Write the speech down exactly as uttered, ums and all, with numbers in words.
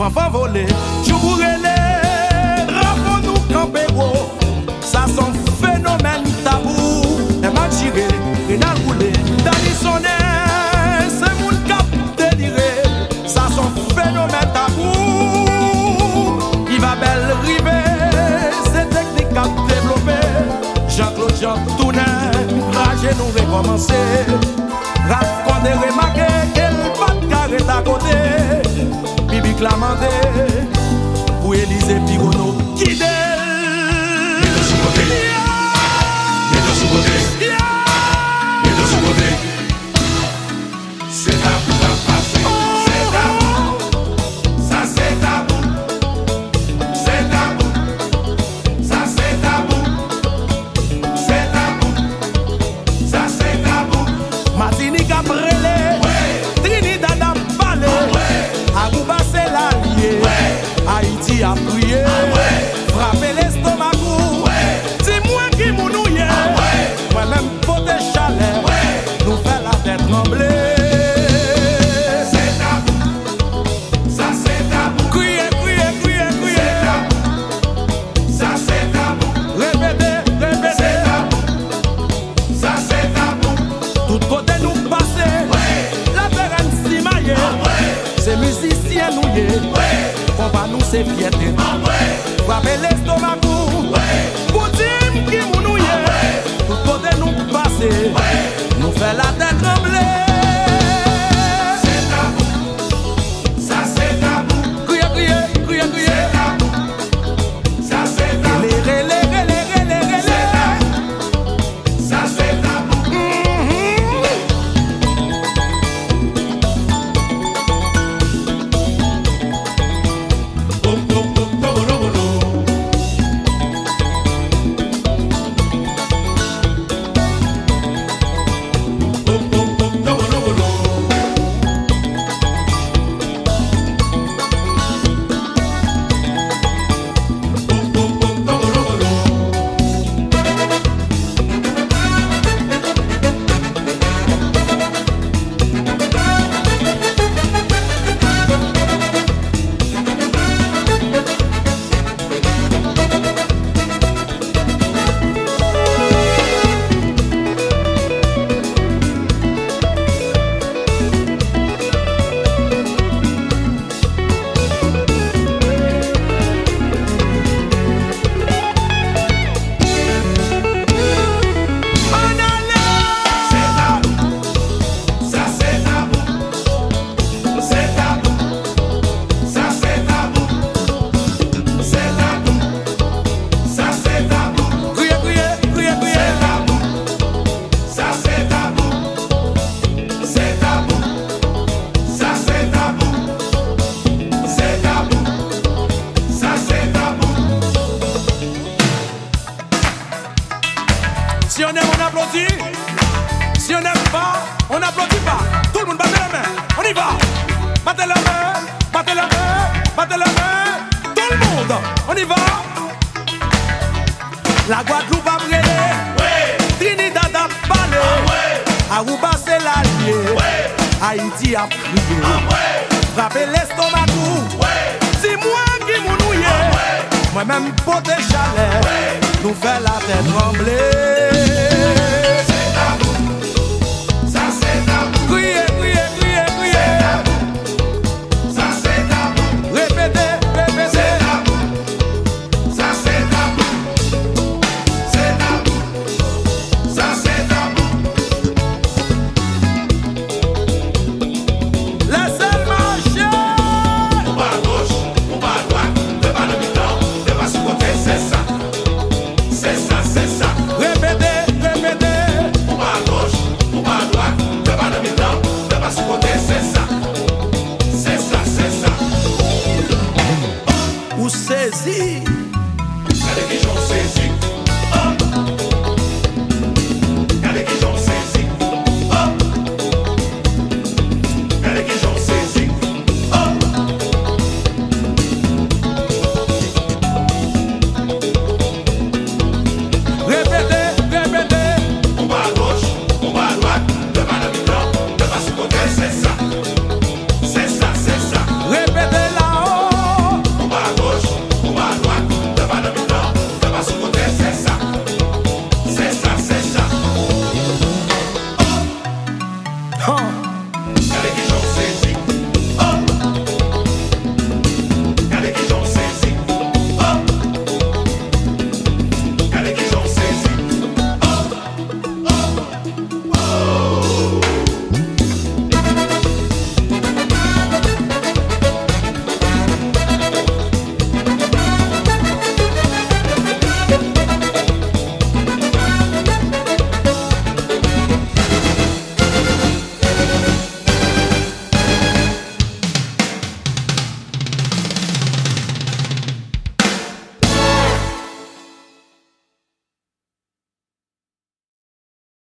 fanfan volé, jou bourrelé, rappons nous campéro, ça son phénomène tabou, les matchiré, Rénal roulé, Dani sonné, c'est moun cap déliré, ça son phénomène tabou, il va belle river, c'est technique à développer, Jean-Claude Jean tourné, rage nous recommencer, rap qu'on est remarqué, qu'elle pas de carré à côté, Bibi clamandé, pour Élysée Pigono, qui d'elle. C'est tabou à passer, c'est tabou, ça c'est tabou, c'est tabou, ça c'est tabou, c'est tabou, ça c'est tabou. Martinique a brûlé, Trinidad a balé, Aruba c'est l'allié, Haïti a prié, frappé l'estomac, dis-moi qui mounouye, moi-même pote chalet, nous fait la tête trembler. C'est musicien nous y est, on va nous c'est fierté. Frapper l'estomac pour dire qui nous y est, tout côté nous passer, nous fait la tête trembler. C'est tabou, ça c'est tabou. Crier, crier, crier, crier. C'est tabou, ça c'est tabou. Les relais, relais, relais, relais. C'est tabou, ça c'est tabou. Si on aime, on applaudit. Si on n'aime pas, on n'applaudit pas. Tout le monde battez la main. On y va. Battez la main, battez la main, battez la main. Tout le monde, on y va. La Guadeloupe a brûlé. Ouais. Trinidad a balé. Ah ouais. Aruba c'est l'allié. Ouais. Haïti a prié. Ah ouais. Frappez l'estomac. Ouais. Dis-moi qui mounouye. Ah ouais. Moi-même pote chalet. Ouais. Nous fait la tête trembler.